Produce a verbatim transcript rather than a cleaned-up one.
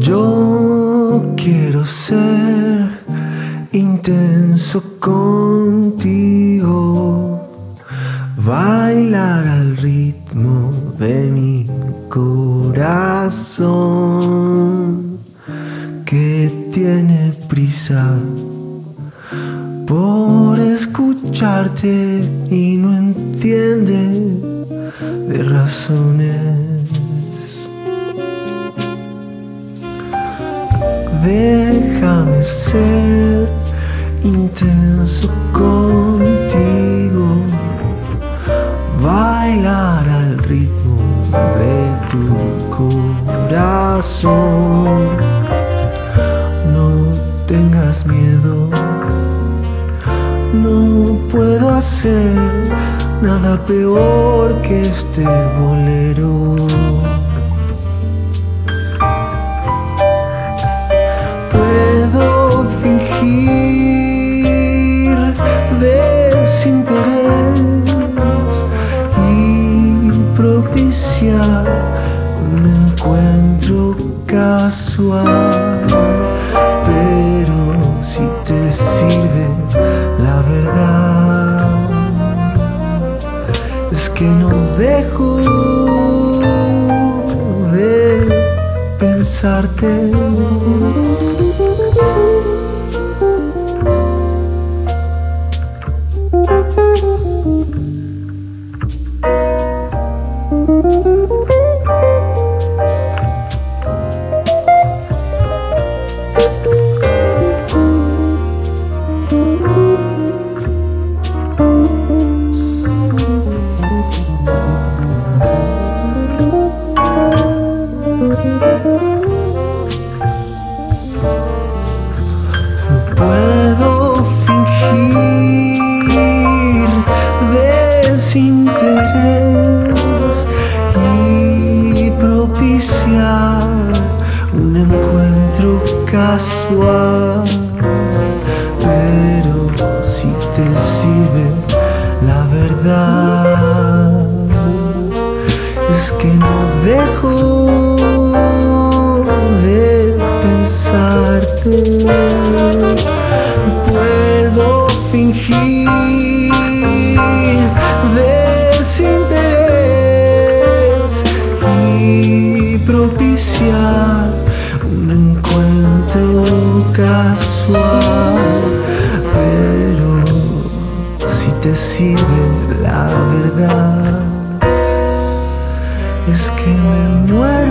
Yo quiero ser intenso contigo, bailar al ritmo de mi corazón que tiene prisa por escucharte y no entiende de razones. Déjame ser intenso contigo, bailar al ritmo de tu corazón. No tengas miedo, no puedo hacer nada peor que este bolero. Puedo fingir desinterés y propiciar un encuentro casual, pero si te sirve la verdad es que no dejo de pensarte. Puedo fingir desinterés y propiciar un encuentro casual, pero si te sirve la verdad es que no dejo de pensarte. Puedo fingir desinterés y propiciar un encuentro casual, pero si te sirve la verdad es que me muero